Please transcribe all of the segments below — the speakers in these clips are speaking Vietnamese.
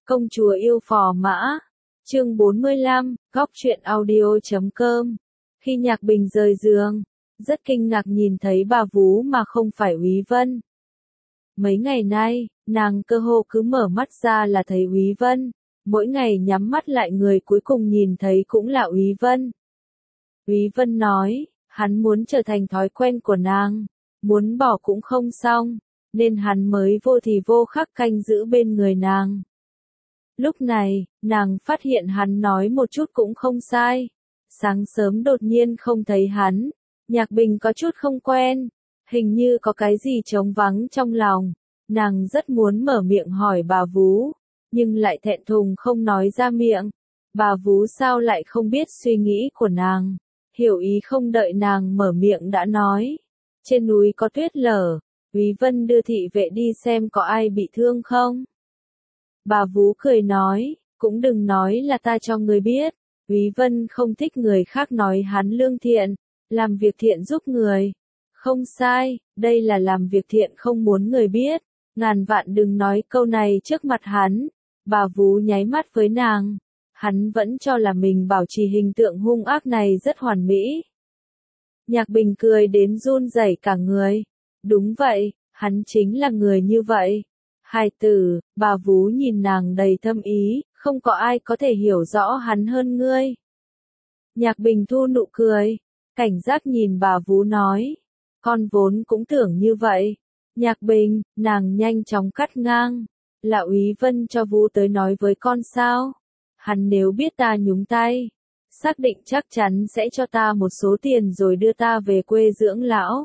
Công chúa yêu phò mã. Chương 45, góc truyện audio.com. Khi Nhạc Bình rời giường, rất kinh ngạc nhìn thấy bà vú mà không phải Úy Vân. Mấy ngày nay, nàng cơ hồ cứ mở mắt ra là thấy Úy Vân, mỗi ngày nhắm mắt lại người cuối cùng nhìn thấy cũng là Úy Vân. Úy Vân nói, hắn muốn trở thành thói quen của nàng, muốn bỏ cũng không xong, nên hắn mới vô thì vô khắc canh giữ bên người nàng. Lúc này, nàng phát hiện hắn nói một chút cũng không sai. Sáng sớm đột nhiên không thấy hắn, Nhạc Bình có chút không quen, hình như có cái gì trống vắng trong lòng. Nàng rất muốn mở miệng hỏi bà vú, nhưng lại thẹn thùng không nói ra miệng. Bà vú sao lại không biết suy nghĩ của nàng, hiểu ý không đợi nàng mở miệng đã nói. Trên núi có tuyết lở, Úy Vân đưa thị vệ đi xem có ai bị thương không. Bà vú cười nói, cũng đừng nói là ta cho người biết. Úy Vân không thích người khác nói hắn lương thiện, làm việc thiện giúp người. Không sai, đây là làm việc thiện không muốn người biết. Ngàn vạn đừng nói câu này trước mặt hắn. Bà vú nháy mắt với nàng. Hắn vẫn cho là mình bảo trì hình tượng hung ác này rất hoàn mỹ. Nhạc Bình cười đến run rẩy cả người. Đúng vậy, hắn chính là người như vậy. Hài tử, bà vú nhìn nàng đầy thâm ý, không có ai có thể hiểu rõ hắn hơn ngươi. Nhạc Bình thu nụ cười, cảnh giác nhìn bà vú nói, con vốn cũng tưởng như vậy. Nhạc Bình, nàng nhanh chóng cắt ngang, là Úy Vân cho vú tới nói với con sao? Hắn nếu biết ta nhúng tay, xác định chắc chắn sẽ cho ta một số tiền rồi đưa ta về quê dưỡng lão.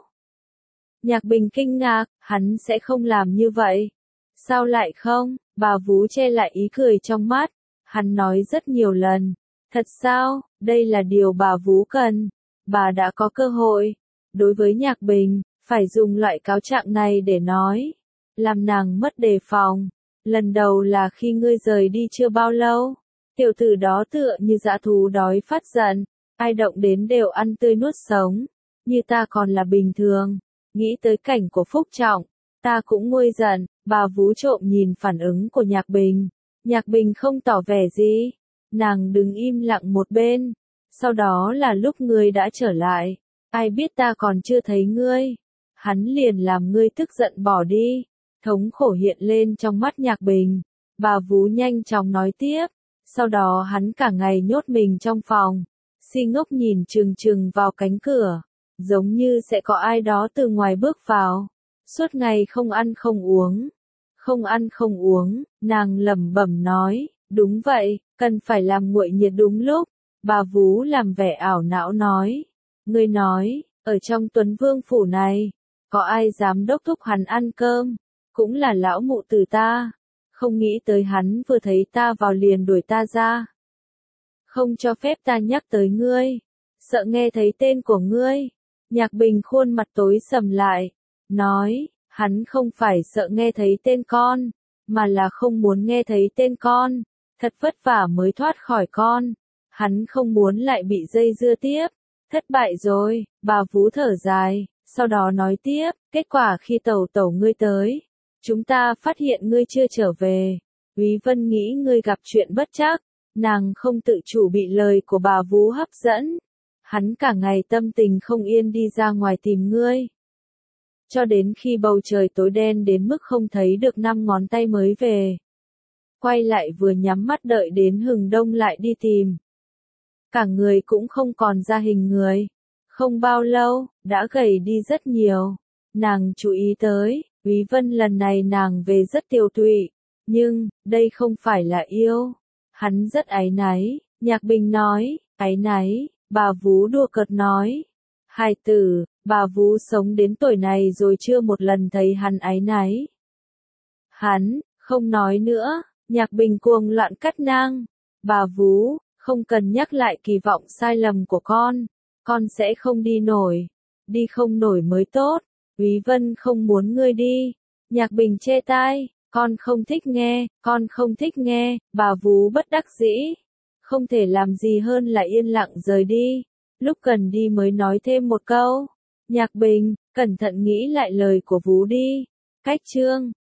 Nhạc Bình kinh ngạc, hắn sẽ không làm như vậy. Sao lại không? Bà vú che lại ý cười trong mắt. Hắn nói rất nhiều lần. Thật sao? Đây là điều bà vú cần. Bà đã có cơ hội. Đối với Nhạc Bình, phải dùng loại cáo trạng này để nói. Làm nàng mất đề phòng. Lần đầu là khi ngươi rời đi chưa bao lâu. Tiểu tử đó tựa như dã thú đói phát giận. Ai động đến đều ăn tươi nuốt sống. Như ta còn là bình thường. Nghĩ tới cảnh của Phúc Trọng. Ta cũng nguôi giận. Bà vú trộm nhìn phản ứng của Nhạc Bình. Nhạc Bình không tỏ vẻ gì. Nàng đứng im lặng một bên. Sau đó là lúc ngươi đã trở lại. Ai biết ta còn chưa thấy ngươi. Hắn liền làm ngươi tức giận bỏ đi. Thống khổ hiện lên trong mắt Nhạc Bình. Bà vú nhanh chóng nói tiếp. Sau đó hắn cả ngày nhốt mình trong phòng. Si ngốc nhìn chừng chừng vào cánh cửa. Giống như sẽ có ai đó từ ngoài bước vào. Suốt ngày không ăn không uống. Không ăn không uống, nàng lẩm bẩm nói, đúng vậy, cần phải làm nguội nhiệt đúng lúc. Bà vú làm vẻ ảo não nói, ngươi nói, ở trong Tuấn Vương phủ này, có ai dám đốc thúc hắn ăn cơm, cũng là lão mụ từ ta. Không nghĩ tới hắn vừa thấy ta vào liền đuổi ta ra. Không cho phép ta nhắc tới ngươi, sợ nghe thấy tên của ngươi. Nhạc Bình khuôn mặt tối sầm lại, nói, hắn không phải sợ nghe thấy tên con, mà là không muốn nghe thấy tên con. Thật vất vả mới thoát khỏi con. Hắn không muốn lại bị dây dưa tiếp. Thất bại rồi, bà vú thở dài, sau đó nói tiếp, kết quả khi tẩu tẩu ngươi tới, chúng ta phát hiện ngươi chưa trở về. Úy Vân nghĩ ngươi gặp chuyện bất trắc, nàng không tự chủ bị lời của bà vú hấp dẫn. Hắn cả ngày tâm tình không yên đi ra ngoài tìm ngươi. Cho đến khi bầu trời tối đen đến mức không thấy được 5 ngón tay mới về. Quay lại vừa nhắm mắt đợi đến hừng đông lại đi tìm. Cả người cũng không còn ra hình người. Không bao lâu, đã gầy đi rất nhiều. Nàng chú ý tới, Úy Vân lần này nàng về rất tiêu tụy. Nhưng, đây không phải là yêu. Hắn rất áy náy, Nhạc Bình nói, áy náy, bà vú đùa cợt nói. Hài tử, bà vú sống đến tuổi này rồi chưa một lần thấy hắn áy náy. Hắn, không nói nữa, Nhạc Bình cuồng loạn cắt ngang. Bà vú, không cần nhắc lại kỳ vọng sai lầm của con sẽ không đi nổi. Đi không nổi mới tốt, Úy Vân không muốn ngươi đi. Nhạc Bình chê tai, con không thích nghe, bà vú bất đắc dĩ. Không thể làm gì hơn là yên lặng rời đi. Lúc cần đi mới nói thêm một câu. Nhạc Bình, cẩn thận nghĩ lại lời của vú đi. Cách chương